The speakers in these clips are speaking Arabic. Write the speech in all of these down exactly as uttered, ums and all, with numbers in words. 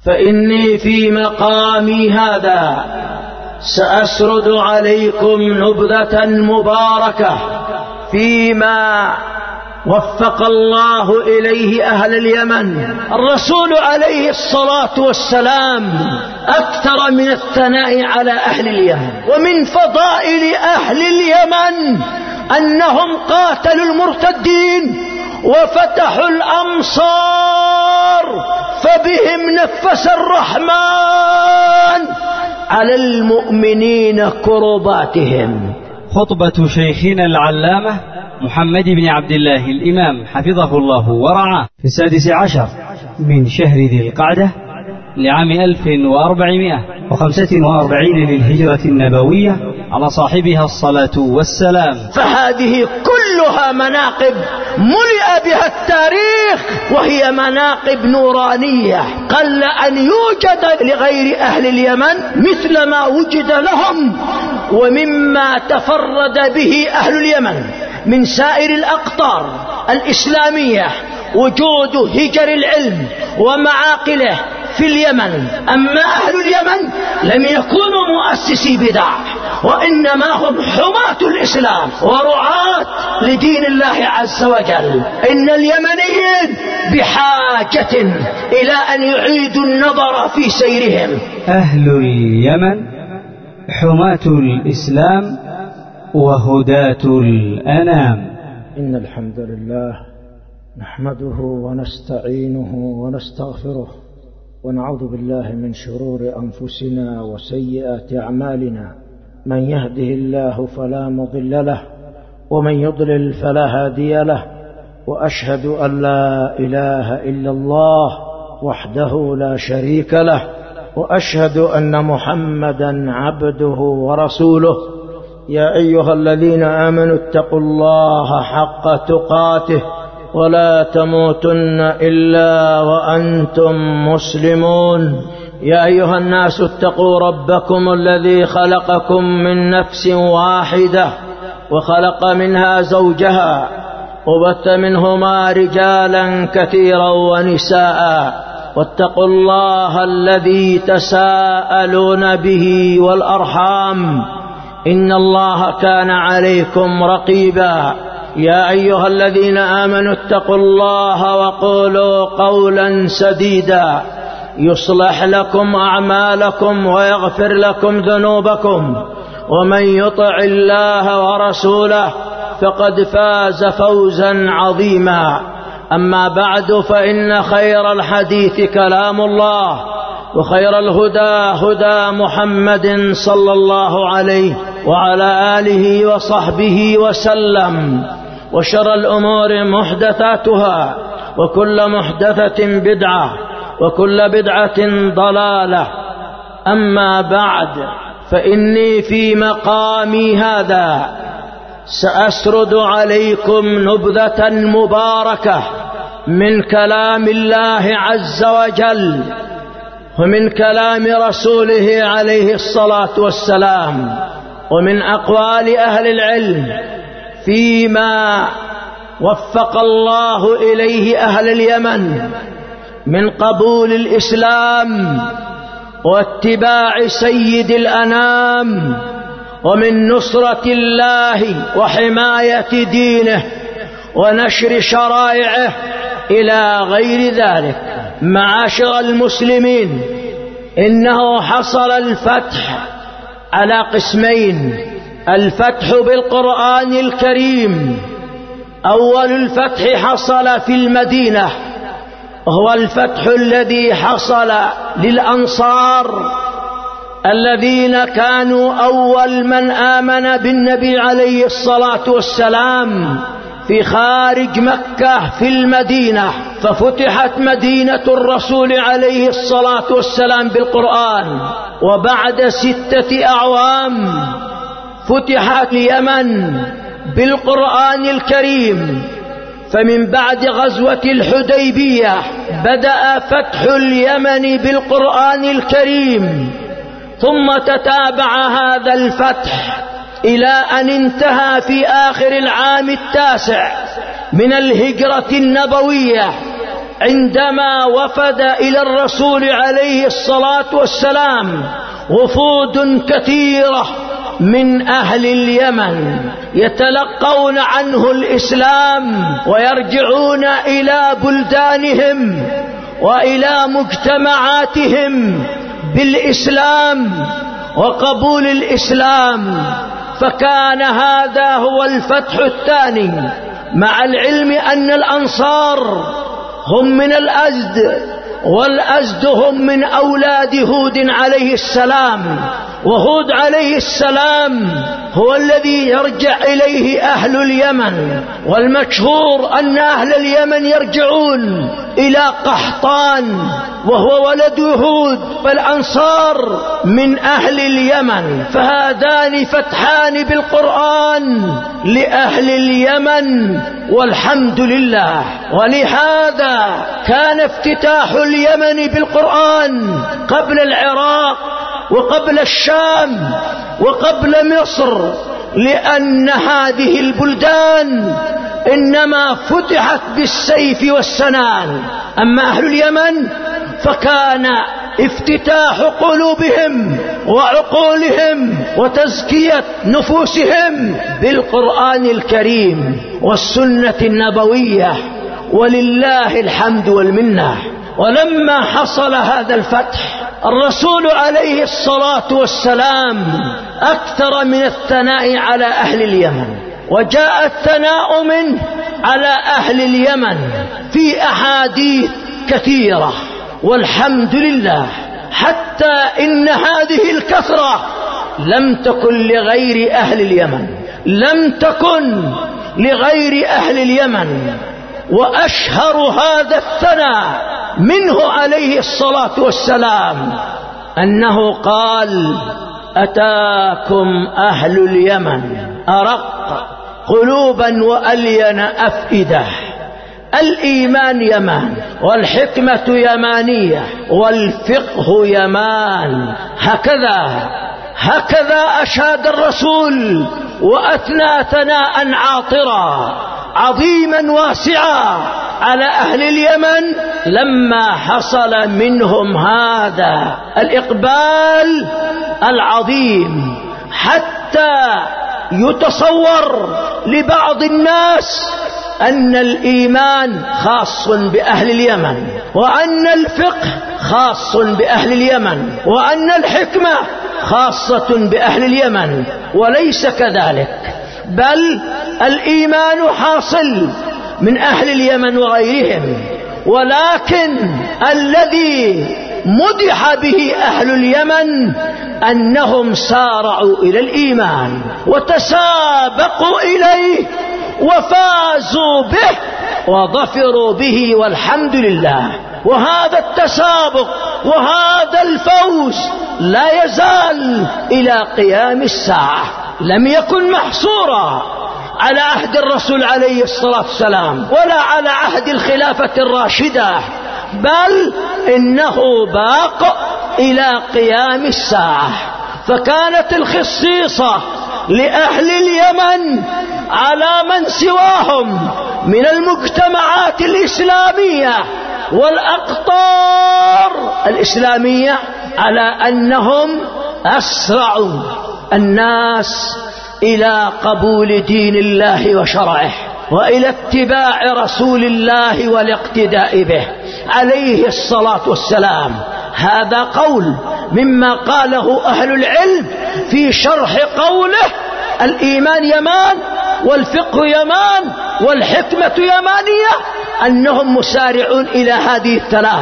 فإني في مقامي هذا سأسرد عليكم نبذة مباركة فيما وفق الله إليه أهل اليمن. الرسول عليه الصلاة والسلام أكثر من الثناء على أهل اليمن، ومن فضائل أهل اليمن أنهم قاتلوا المرتدين وفتحوا الأمصار، فبهم نفس الرحمن على المؤمنين كرباتهم. خطبة شيخنا العلامة محمد بن عبد الله الإمام حفظه الله ورعاه في السادس عشر من شهر ذي القعدة لعام ألف وأربعمائة وخمسة وأربعين للهجرة النبوية على صاحبها الصلاة والسلام. فهذه كلها مناقب ملئ بها التاريخ، وهي مناقب نورانية قل أن يوجد لغير أهل اليمن مثل ما وجد لهم. ومما تفرد به أهل اليمن من سائر الأقطار الإسلامية وجود هجر العلم ومعاقله في اليمن. أما أهل اليمن لم يكونوا مؤسسي بدع، وإنما هم حماة الإسلام ورعاة لدين الله عز وجل. إن اليمنيين بحاجة إلى أن يعيدوا النظر في سيرهم. أهل اليمن حماة الإسلام وهداة الأنام. إن الحمد لله نحمده ونستعينه ونستغفره، ونعوذ بالله من شرور أنفسنا وسيئات أعمالنا. من يهده الله فلا مضل له، ومن يضلل فلا هادي له. وأشهد أن لا إله إلا الله وحده لا شريك له، وأشهد أن محمدا عبده ورسوله. يا أيها الذين آمنوا اتقوا الله حق تقاته ولا تموتن إلا وأنتم مسلمون. يا أيها الناس اتقوا ربكم الذي خلقكم من نفس واحدة وخلق منها زوجها وبث منهما رجالا كثيرا ونساء، واتقوا الله الذي تساءلون به والأرحام، إن الله كان عليكم رقيبا. يا أيها الذين آمنوا اتقوا الله وقولوا قولا سديدا يصلح لكم أعمالكم ويغفر لكم ذنوبكم، ومن يطع الله ورسوله فقد فاز فوزا عظيما. أما بعد، فإن خير الحديث كلام الله، وخير الهدى هدى محمد صلى الله عليه وعلى آله وصحبه وسلم. وشر الأمور محدثاتها، وكل محدثة بدعة، وكل بدعة ضلالة. أما بعد، فإني في مقامي هذا سأسرد عليكم نبذة مباركة من كلام الله عز وجل ومن كلام رسوله عليه الصلاة والسلام، ومن أقوال أهل العلم فيما وفق الله إليه أهل اليمن من قبول الإسلام واتباع سيد الأنام، ومن نصرة الله وحماية دينه ونشر شرائعه إلى غير ذلك. معاشر المسلمين، إنه حصل الفتح على قسمين: الفتح بالقرآن الكريم. أول الفتح حصل في المدينة، وهو الفتح الذي حصل للأنصار الذين كانوا أول من آمن بالنبي عليه الصلاة والسلام في خارج مكة في المدينة. ففتحت مدينة الرسول عليه الصلاة والسلام بالقرآن. وبعد ستة أعوام فتحت اليمن بالقرآن الكريم. فمن بعد غزوة الحديبية بدأ فتح اليمن بالقرآن الكريم، ثم تتابع هذا الفتح إلى أن انتهى في آخر العام التاسع من الهجرة النبوية عندما وفد إلى الرسول عليه الصلاة والسلام وفود كثيرة من أهل اليمن يتلقون عنه الإسلام ويرجعون إلى بلدانهم وإلى مجتمعاتهم بالإسلام وقبول الإسلام، فكان هذا هو الفتح الثاني، مع العلم أن الأنصار هم من الأزد، والأزد هم من أولاد هود عليه السلام، وهود عليه السلام هو الذي يرجع إليه أهل اليمن، والمشهور أن أهل اليمن يرجعون إلى قحطان وهو ولد هود، فالأنصار من أهل اليمن، فهذان فتحان بالقرآن لأهل اليمن والحمد لله. ولهذا كان افتتاح اليمن بالقرآن قبل العراق وقبل الشام وقبل مصر، لأن هذه البلدان إنما فتحت بالسيف والسنان. أما أهل اليمن فكان افتتاح قلوبهم وعقولهم وتزكية نفوسهم بالقرآن الكريم والسنة النبوية، ولله الحمد والمنة. ولما حصل هذا الفتح الرسول عليه الصلاة والسلام أكثر من الثناء على أهل اليمن، وجاء الثناء منه على أهل اليمن في أحاديث كثيرة، والحمد لله، حتى إن هذه الكثرة لم تكن لغير أهل اليمن، لم تكن لغير أهل اليمن. وأشهر هذا الثناء منه عليه الصلاة والسلام أنه قال: أتاكم أهل اليمن أرق قلوبا وألين أفئدة. الإيمان يمان، والحكمة يمانية، والفقه يمان. هكذا هكذا أشاد الرسول وأثنى ثناء عاطرا عظيما واسعا على أهل اليمن لما حصل منهم هذا الإقبال العظيم، حتى يتصور لبعض الناس أن الإيمان خاص بأهل اليمن، وأن الفقه خاص بأهل اليمن، وأن الحكمة خاصة بأهل اليمن، وليس كذلك، بل الإيمان حاصل من أهل اليمن وغيرهم، ولكن الذي مدح به أهل اليمن أنهم سارعوا إلى الإيمان وتسابقوا إليه وفازوا به وظفروا به، والحمد لله. وهذا التسابق وهذا الفوز لا يزال إلى قيام الساعة، لم يكن محصورا على عهد الرسول عليه الصلاة والسلام ولا على عهد الخلافة الراشدة، بل إنه باق إلى قيام الساعة. فكانت الخصيصة لأهل اليمن على من سواهم من المجتمعات الإسلامية والأقطار الإسلامية على أنهم أسرعوا الناس إلى قبول دين الله وشرعه وإلى اتباع رسول الله والاقتداء به عليه الصلاة والسلام. هذا قول مما قاله أهل العلم في شرح قوله: الإيمان يمان، والفقه يمان، والحكمة يمانية، أنهم مسارعون إلى هذه الثلاث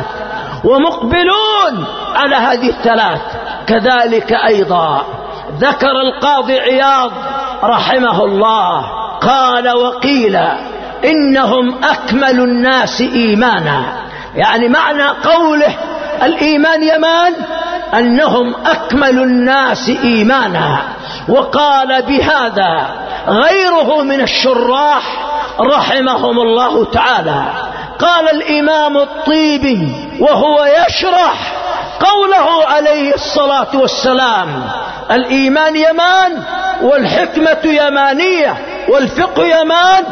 ومقبلون على هذه الثلاث. كذلك أيضا ذكر القاضي عياض رحمه الله قال: وقيل إنهم أكمل الناس إيمانا، يعني معنى قوله الإيمان يمان أنهم أكمل الناس إيمانا. وقال بهذا غيره من الشراح رحمهم الله تعالى. قال الإمام الطيبي وهو يشرح قوله عليه الصلاة والسلام: الإيمان يمان، والحكمة يمانية، والفقه يمان،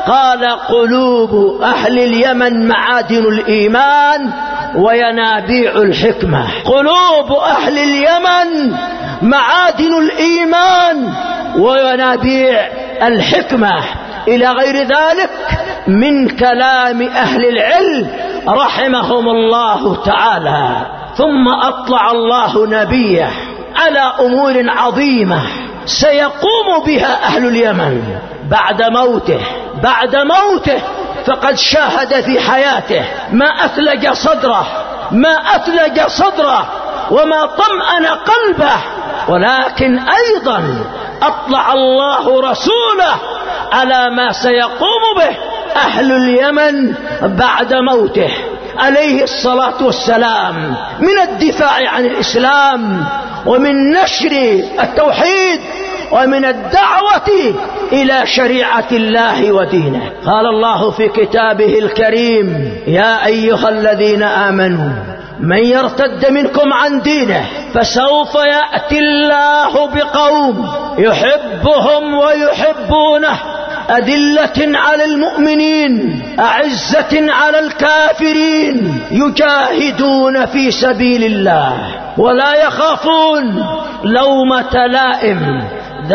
قال قلوب أهل اليمن معادن الإيمان وينابيع الحكمة. قلوب أهل اليمن معادن الإيمان وينابيع الحكمة، إلى غير ذلك من كلام أهل العلم رحمهم الله تعالى. ثم أطلع الله نبيه على أمور عظيمة سيقوم بها أهل اليمن بعد موته. بعد موته فقد شاهد في حياته ما أثلج صدره ما أثلج صدره وما طمأن قلبه، ولكن أيضا أطلع الله رسوله على ما سيقوم به أهل اليمن بعد موته عليه الصلاة والسلام من الدفاع عن الإسلام ومن نشر التوحيد ومن الدعوة إلى شريعة الله ودينه. قال الله في كتابه الكريم: يا أيها الذين آمنوا من يرتد منكم عن دينه فسوف يأتي الله بقوم يحبهم ويحبونه أذلة على المؤمنين أعزة على الكافرين يجاهدون في سبيل الله ولا يخافون لومة لائم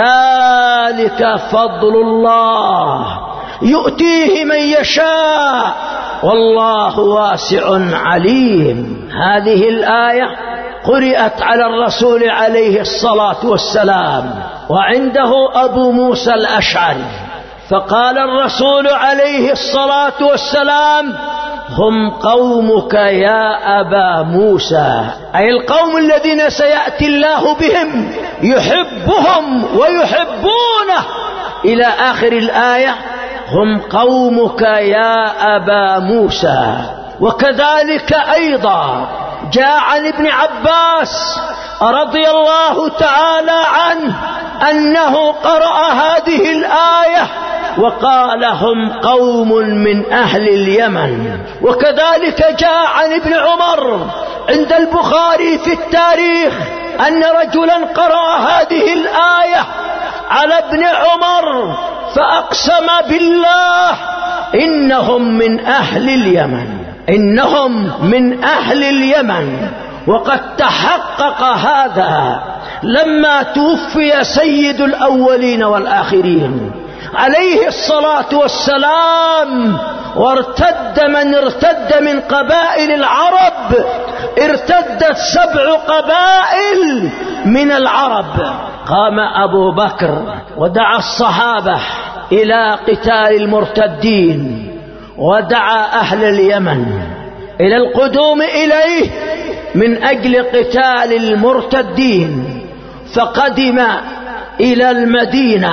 ذلك فضل الله يؤتيه من يشاء والله واسع عليم. هذه الآية قرأت على الرسول عليه الصلاة والسلام وعنده أبو موسى الأشعري، فقال الرسول عليه الصلاة والسلام: هم قومك يا أبا موسى، أي القوم الذين سيأتي الله بهم يحبهم ويحبونه إلى آخر الآية. هم قومك يا أبا موسى. وكذلك أيضا جاء عن ابن عباس رضي الله تعالى عنه أنه قرأ هذه الآية وقال: هم قوم من أهل اليمن. وكذلك جاء عن ابن عمر عند البخاري في التاريخ أن رجلا قرأ هذه الآية على ابن عمر فأقسم بالله إنهم من أهل اليمن إنهم من أهل اليمن. وقد تحقق هذا لما توفي سيد الأولين والآخرين عليه الصلاة والسلام، وارتد من ارتد من قبائل العرب، ارتدت سبع قبائل من العرب. قام أبو بكر ودعا الصحابة إلى قتال المرتدين، ودعا أهل اليمن إلى القدوم إليه من أجل قتال المرتدين. فقدم إلى المدينة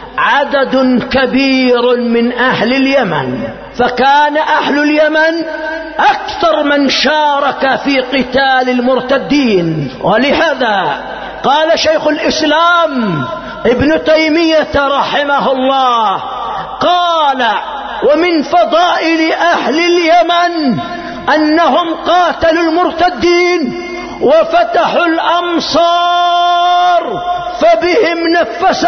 عدد كبير من أهل اليمن، فكان أهل اليمن أكثر من شارك في قتال المرتدين. ولهذا قال شيخ الإسلام ابن تيمية رحمه الله، قال: ومن فضائل أهل اليمن أنهم قاتلوا المرتدين وفتحوا الأمصار، فبهم نفس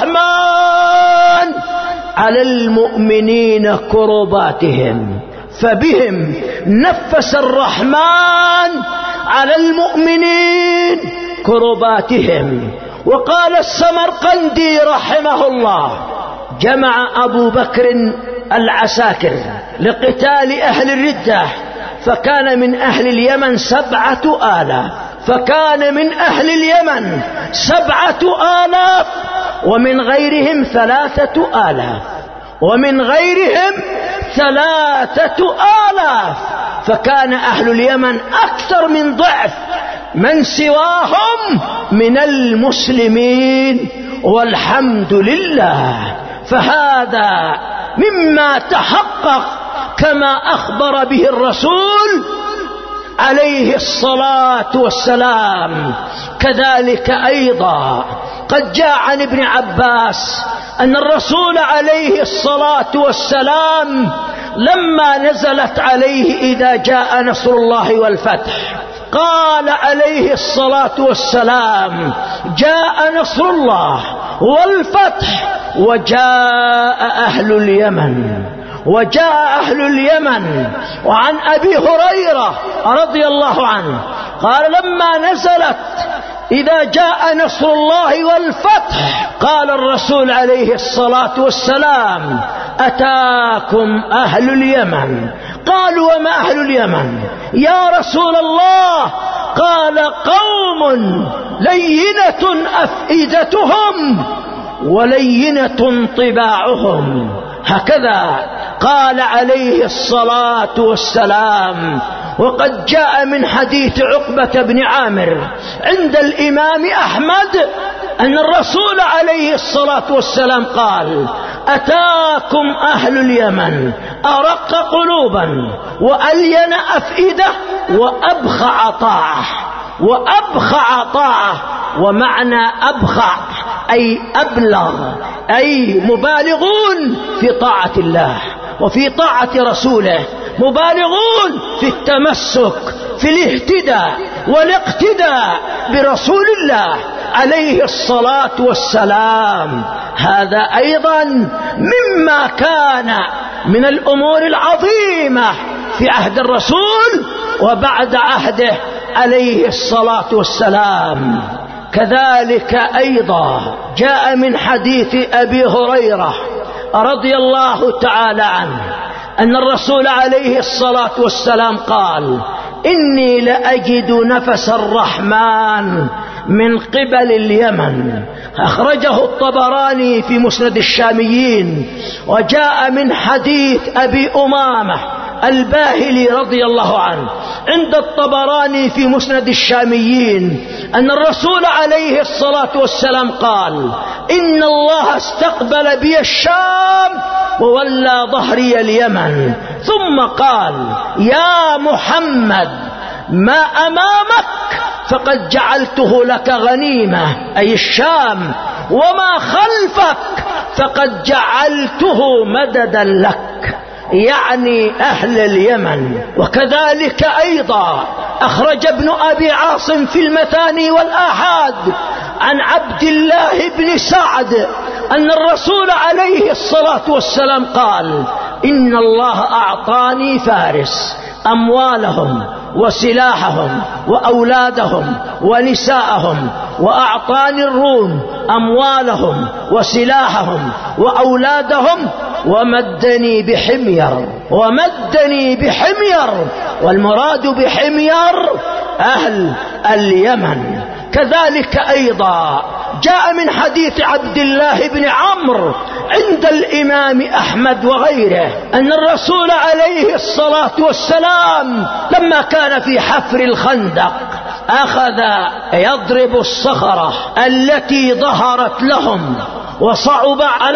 الرحمن على المؤمنين كرباتهم فبهم نفس الرحمن على المؤمنين كرباتهم. وقال السمرقندي رحمه الله: جمع أبو بكر العساكر لقتال أهل الردة، فكان من أهل اليمن سبعة آلاف فكان من أهل اليمن سبعة آلاف ومن غيرهم ثلاثة آلاف ومن غيرهم ثلاثة آلاف فكان أهل اليمن أكثر من ضعف من سواهم من المسلمين، والحمد لله. فهذا مما تحقق كما أخبر به الرسول عليه الصلاة والسلام. كذلك أيضا قد جاء عن ابن عباس أن الرسول عليه الصلاة والسلام لما نزلت عليه: إذا جاء نصر الله والفتح، قال عليه الصلاة والسلام: جاء نصر الله والفتح وجاء أهل اليمن وجاء أهل اليمن وعن أبي هريرة رضي الله عنه قال لما نزلت إذا جاء نصر الله والفتح قال الرسول عليه الصلاة والسلام أتاكم أهل اليمن. قالوا وما أهل اليمن يا رسول الله؟ قال قوم لينة أفئدتهم ولينة طباعهم. هكذا قال عليه الصلاة والسلام. وقد جاء من حديث عقبة بن عامر عند الإمام أحمد أن الرسول عليه الصلاة والسلام قال أتاكم أهل اليمن أرق قلوبا وألين أفئدة وأبخع طاعة. وأبخع طاعة، ومعنى أبخع أي أبلغ، أي مبالغون في طاعة الله وفي طاعة رسوله، مبالغون في التمسك في الاهتداء والاقتداء برسول الله عليه الصلاة والسلام. هذا أيضا مما كان من الأمور العظيمة في عهد الرسول وبعد عهده عليه الصلاة والسلام. كذلك أيضا جاء من حديث أبي هريرة رضي الله تعالى عنه أن الرسول عليه الصلاة والسلام قال إني لأجد نفس الرحمن من قبل اليمن. أخرجه الطبراني في مسند الشاميين. وجاء من حديث أبي أمامة الباهلي رضي الله عنه عند الطبراني في مسند الشاميين أن الرسول عليه الصلاة والسلام قال إن الله استقبل بي الشام وولى ظهري اليمن، ثم قال يا محمد ما أمامك فقد جعلته لك غنيمة، أي الشام، وما خلفك فقد جعلته مددا لك، يعني أهل اليمن. وكذلك أيضا أخرج ابن أبي عاصم في المثاني والآحاد عن عبد الله بن سعد أن الرسول عليه الصلاة والسلام قال إن الله أعطاني فارس أموالهم وسلاحهم وأولادهم ونساءهم، وأعطاني الروم أموالهم وسلاحهم وأولادهم، ومدني بحمير ومدني بحمير والمراد بحمير أهل اليمن. كذلك أيضا جاء من حديث عبد الله بن عمرو عند الإمام أحمد وغيره أن الرسول عليه الصلاة والسلام لما كان في حفر الخندق أخذ يضرب الصخرة التي ظهرت لهم، وصعب على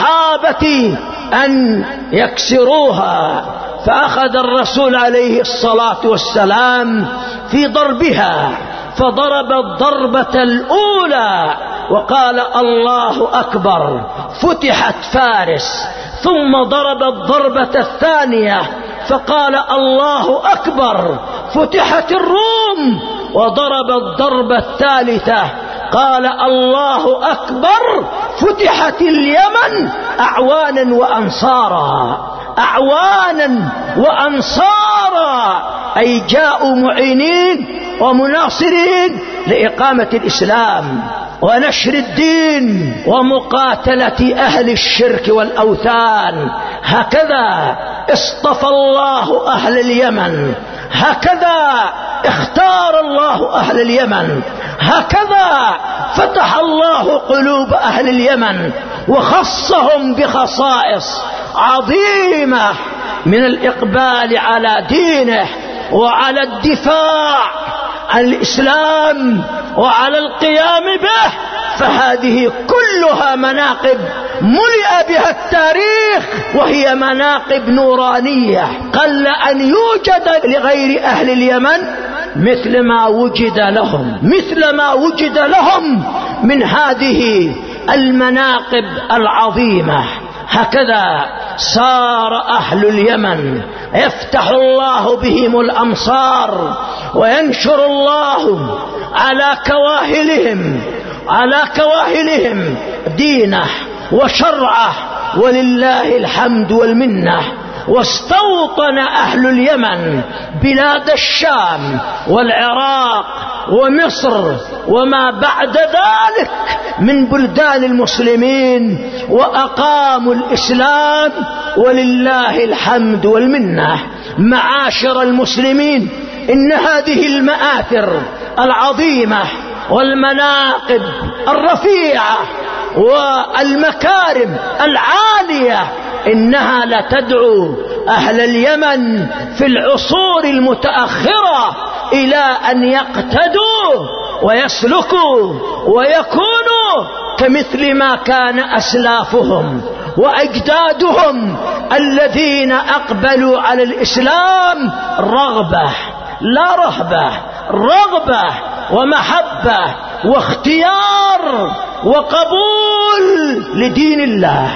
الصحابة أن يكسروها، فأخذ الرسول عليه الصلاة والسلام في ضربها، فضرب الضربة الأولى وقال الله أكبر، فتحت فارس، ثم ضرب الضربة الثانية فقال الله أكبر، فتحت الروم، وضرب الضربة الثالثة قال الله أكبر، فتحت اليمن أعوانا وأنصارا، أعوانا وأنصارا، أي جاءوا معينين ومناصرين لإقامة الإسلام ونشر الدين ومقاتلة أهل الشرك والأوثان. هكذا اصطفى الله أهل اليمن، هكذا اختار الله أهل اليمن، هكذا فتح الله قلوب أهل اليمن وخصهم بخصائص عظيمة من الإقبال على دينه وعلى الدفاع عن الإسلام وعلى القيام به. فهذه كلها مناقب ملئ بها التاريخ، وهي مناقب نورانية قل أن يوجد لغير أهل اليمن مثل ما وجد لهم مثل ما وجد لهم من هذه المناقب العظيمة. هكذا صار أهل اليمن يفتح الله بهم الأمصار، وينشر الله على كواهلهم على كواهلهم دينه وشرعه، ولله الحمد والمنة. واستوطن أهل اليمن بلاد الشام والعراق ومصر وما بعد ذلك من بلدان المسلمين، وأقاموا الإسلام ولله الحمد والمنة. معاشر المسلمين، إن هذه المآثر العظيمة والمناقب الرفيعة والمكارم العالية إنها لتدعو أهل اليمن في العصور المتأخرة إلى أن يقتدوا ويسلكوا ويكونوا كمثل ما كان أسلافهم وأجدادهم الذين أقبلوا على الإسلام رغبة لا رهبة، رغبة ومحبة واختيار وقبول لدين الله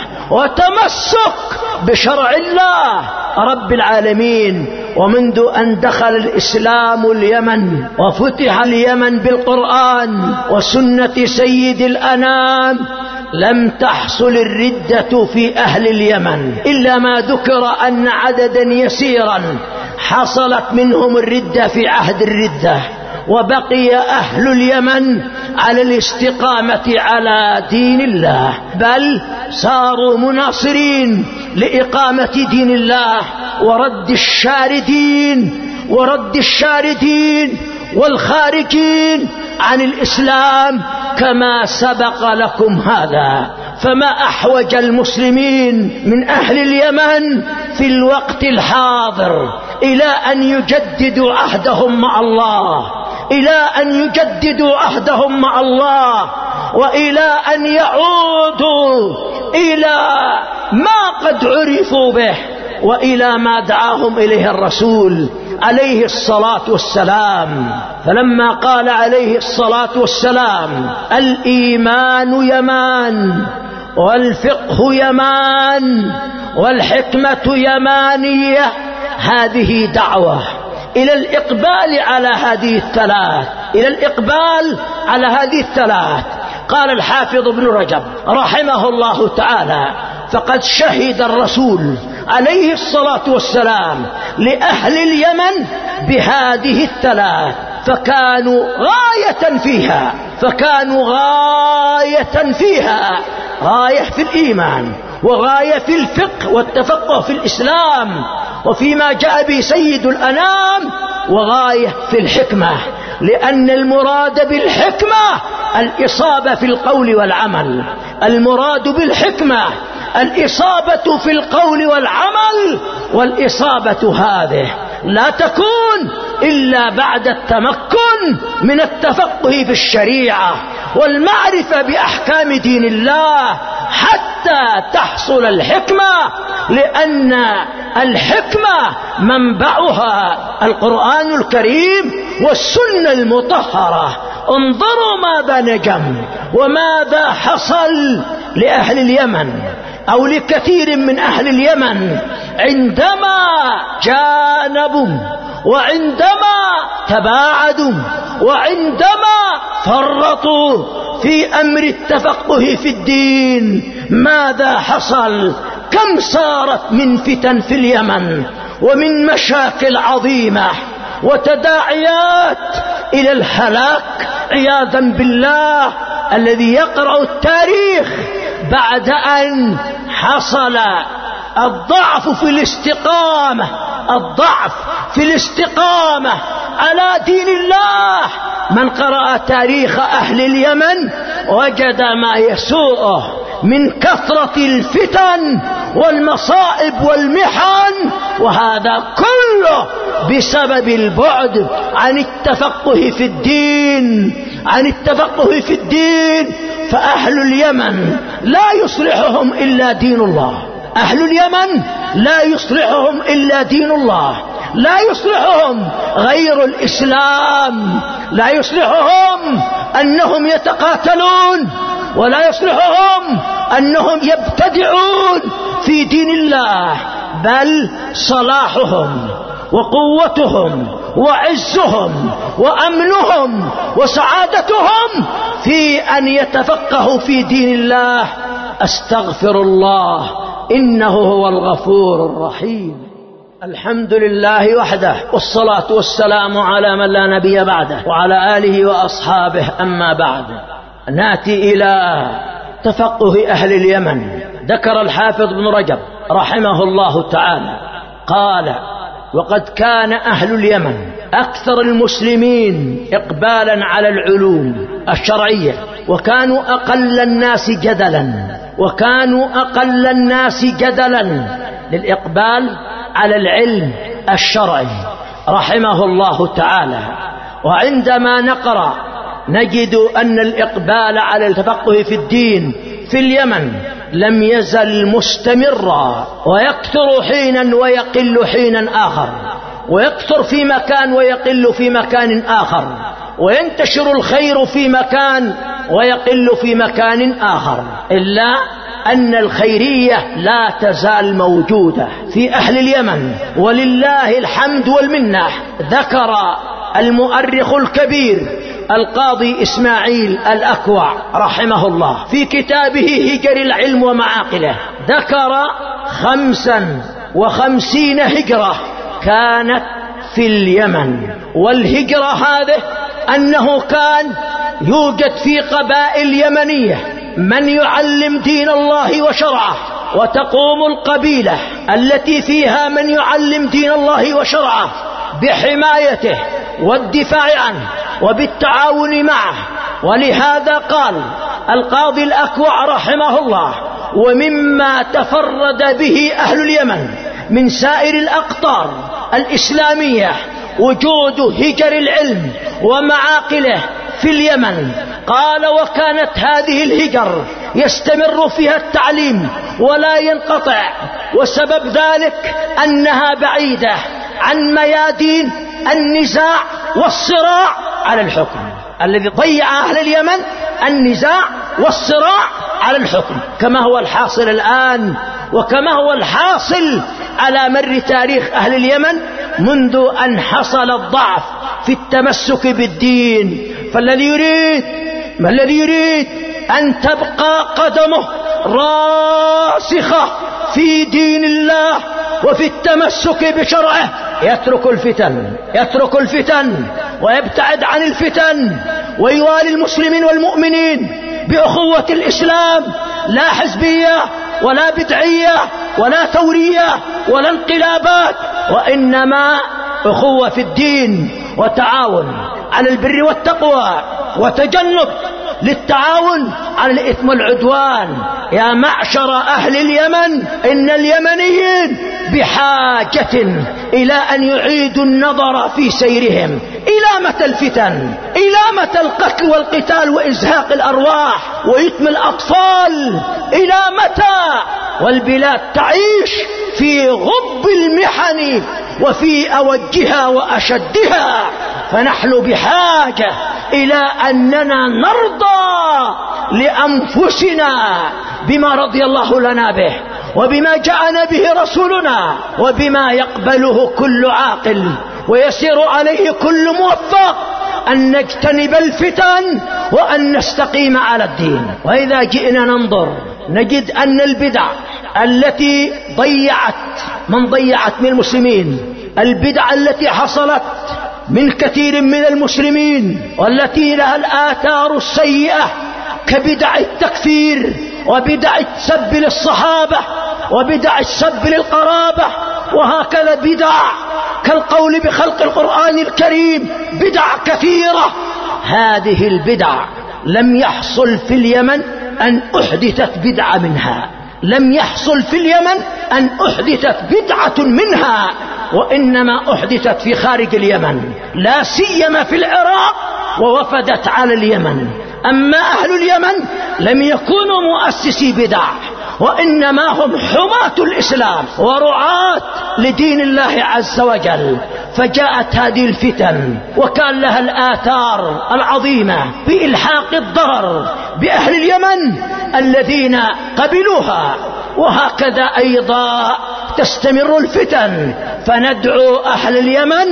وتمسك بشرع الله رب العالمين. ومنذ أن دخل الإسلام اليمن وفتح اليمن بالقرآن وسنة سيد الأنام لم تحصل الردة في أهل اليمن، إلا ما ذكر أن عددا يسيرا حصلت منهم الردة في عهد الردة، وبقي أهل اليمن على الاستقامة على دين الله، بل صاروا مناصرين لإقامة دين الله ورد الشاردين ورد الشاردين والخارجين عن الإسلام كما سبق لكم هذا. فما أحوج المسلمين من أهل اليمن في الوقت الحاضر إلى أن يجددوا عهدهم مع الله، إلى أن يجددوا عهدهم مع الله، وإلى أن يعودوا إلى ما قد عرفوا به، وإلى ما دعاهم إليه الرسول عليه الصلاة والسلام. فلما قال عليه الصلاة والسلام الإيمان يمان والفقه يمان والحكمة يمانية، هذه دعوة إلى الإقبال على هذه الثلاث، إلى الإقبال على هذه الثلاث. قال الحافظ ابن رجب رحمه الله تعالى: فقد شهد الرسول عليه الصلاة والسلام لأهل اليمن بهذه الثلاث، فكانوا غاية فيها فكانوا غاية فيها غاية في الإيمان، وغاية في الفقه والتفقه في الإسلام وفيما جاء به سيد الأنام، وغاية في الحكمة، لأن المراد بالحكمة الإصابة في القول والعمل. المراد بالحكمة الإصابة في القول والعمل، والإصابة هذه لا تكون إلا بعد التمكن من التفقه في الشريعة والمعرفة بأحكام دين الله حتى تحصل الحكمة، لأن الحكمة منبعها القرآن الكريم والسنة المطهرة. انظروا ماذا نجم وماذا حصل لأهل اليمن أو لكثير من أهل اليمن عندما جانبوا وعندما تباعدوا وعندما فرطوا في أمر التفقه في الدين. ماذا حصل؟ كم صارت من فتن في اليمن ومن مشاكل عظيمة وتداعيات إلى الهلاك عياذا بالله. الذي يقرأ التاريخ بعد أن حصل الضعف في الاستقامة الضعف في الاستقامة على دين الله، من قرأ تاريخ أهل اليمن وجد ما يسوءه من كثرة الفتن والمصائب والمحن، وهذا كله بسبب البعد عن التفقه في الدين عن التفقه في الدين. فأهل اليمن لا يصلحهم إلا دين الله أهل اليمن لا يصلحهم إلا دين الله، لا يصلحهم غير الإسلام، لا يصلحهم أنهم يتقاتلون، ولا يصلحهم أنهم يبتدعون في دين الله، بل صلاحهم وقوتهم وعزهم وأمنهم وسعادتهم في أن يتفقهوا في دين الله أستغفر الله إنه هو الغفور الرحيم. الحمد لله وحده، والصلاة والسلام على من لا نبي بعده وعلى آله وأصحابه. أما بعد، نأتي إلى تفقه أهل اليمن. ذكر الحافظ بن رجب رحمه الله تعالى قال: وقد كان أهل اليمن أكثر المسلمين إقبالا على العلوم الشرعية، وكانوا أقل الناس جدلا وكانوا أقل الناس جدلا للإقبال على العلم الشرعي رحمه الله تعالى. وعندما نقرأ نجد أن الإقبال على التفقه في الدين في اليمن لم يزل مستمرا، ويكثر حينا ويقل حينا آخر، ويكثر في مكان ويقل في مكان آخر، وينتشر الخير في مكان ويقل في مكان آخر، إلا أن الخيرية لا تزال موجودة في أهل اليمن ولله الحمد والمنة. ذكر المؤرخ الكبير القاضي إسماعيل الأكوع رحمه الله في كتابه هجر العلم ومعاقله، ذكر خمسا وخمسين هجرة كانت في اليمن. والهجرة هذه أنه كان يوجد في قبائل يمنية من يعلم دين الله وشرعه، وتقوم القبيلة التي فيها من يعلم دين الله وشرعه بحمايته والدفاع عنه وبالتعاون معه. ولهذا قال القاضي الأكوع رحمه الله: ومما تفرد به أهل اليمن من سائر الأقطار الإسلامية وجود هجر العلم ومعاقله في اليمن. قال: وكانت هذه الهجر يستمر فيها التعليم ولا ينقطع، وسبب ذلك أنها بعيدة عن ميادين النزاع والصراع على الحكم. الذي ضيع أهل اليمن النزاع والصراع على الحكم، كما هو الحاصل الآن، وكما هو الحاصل على مر تاريخ أهل اليمن منذ أن حصل الضعف في التمسك بالدين. فالذي يريد ما الذي يريد أن تبقى قدمه راسخة في دين الله وفي التمسك بشرعه يترك الفتن يترك الفتن ويبتعد عن الفتن، ويوالي المسلمين والمؤمنين بأخوة الإسلام، لا حزبية ولا بدعية ولا ثورية ولا انقلابات، وإنما أخوة في الدين وتعاون على البر والتقوى، وتجنب للتعاون على الإثم والعدوان. يا معشر أهل اليمن، إن اليمنيين بحاجة إلى أن يعيدوا النظر في سيرهم. إلى متى الفتن؟ إلى متى القتل والقتال وإزهاق الأرواح ويتم الأطفال؟ إلى متى والبلاد تعيش في غب المحن وفي أوجها وأشدها؟ فنحن بحاجة إلى أننا نرضى لأنفسنا بما رضي الله لنا به، وبما جاءنا به رسولنا، وبما يقبله كل عاقل ويسير عليه كل موفق، أن نجتنب الفتن وأن نستقيم على الدين. وإذا جئنا ننظر نجد أن البدع التي ضيعت من ضيعت من المسلمين، البدع التي حصلت من كثير من المسلمين والتي لها الآثار السيئة كبدع التكفير وبدع السب للصحابة وبدع السب للقرابة، وهكذا بدع كالقول بخلق القرآن الكريم، بدع كثيرة. هذه البدع لم يحصل في اليمن أن أحدثت بدعة منها، لم يحصل في اليمن أن أحدثت بدعة منها، وإنما أحدثت في خارج اليمن، لا سيما في العراق ووفدت على اليمن. أما أهل اليمن لم يكونوا مؤسسي بدع، وإنما هم حماة الإسلام ورعاة لدين الله عز وجل. فجاءت هذه الفتن وكان لها الآثار العظيمة بإلحاق الضرر بأهل اليمن الذين قبلوها، وهكذا أيضا تستمر الفتن. فندعو أهل اليمن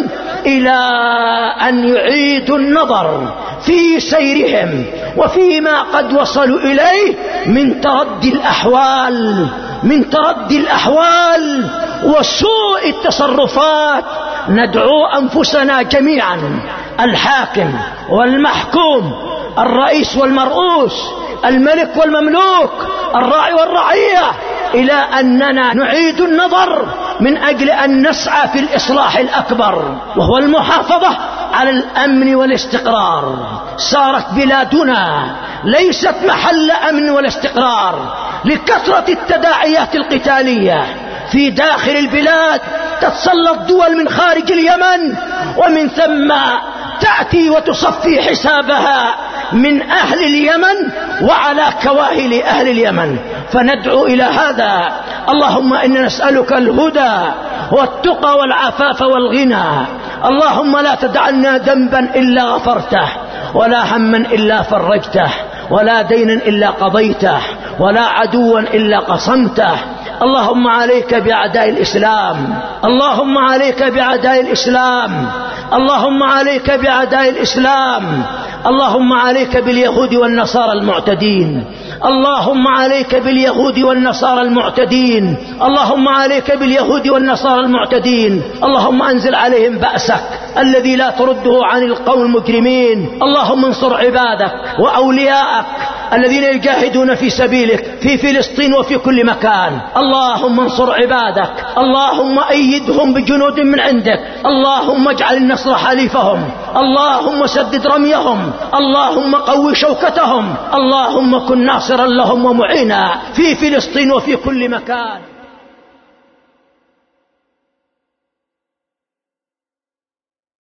إلى أن يعيدوا النظر في سيرهم وفيما قد وصلوا إليه من تردي الأحوال من تردي الأحوال وسوء التصرفات. ندعو أنفسنا جميعا، الحاكم والمحكوم، الرئيس والمرؤوس، الملك والمملوك، الراعي والرعية، إلى أننا نعيد النظر من أجل أن نسعى في الإصلاح الأكبر، وهو المحافظة على الأمن والاستقرار. صارت بلادنا ليست محل أمن ولا استقرار لكثرة التداعيات القتالية في داخل البلاد. تتسلط دول من خارج اليمن ومن ثم تأتي وتصفي حسابها من أهل اليمن وعلى كواهل أهل اليمن. فندعو إلى هذا. اللهم إنا نسألك الهدى والتقى والعفاف والغنى. اللهم لا تدع لنا ذنبا إلا غفرته، ولا هما إلا فرجته، ولا دينا إلا قضيته، ولا عدوا إلا قصمته. اللهم عليك بأعداء الإسلام، اللهم عليك بأعداء الإسلام، اللهم عليك بأعداء الإسلام، اللهم عليك باليهود والنصارى المعتدين، اللهم عليك باليهود والنصارى المعتدين، اللهم عليك باليهود والنصارى المعتدين. اللهم أنزل عليهم بأسك الذي لا ترده عن القوم المجرمين. اللهم انصر عبادك وأولياءك الذين يجاهدون في سبيلك في فلسطين وفي كل مكان. اللهم انصر عبادك، اللهم أيدهم بجنود من عندك، اللهم اجعل النصر حليفهم، اللهم سدد رميهم، اللهم قوي شوكتهم، اللهم كن ناصرا لهم ومعينا في فلسطين وفي كل مكان.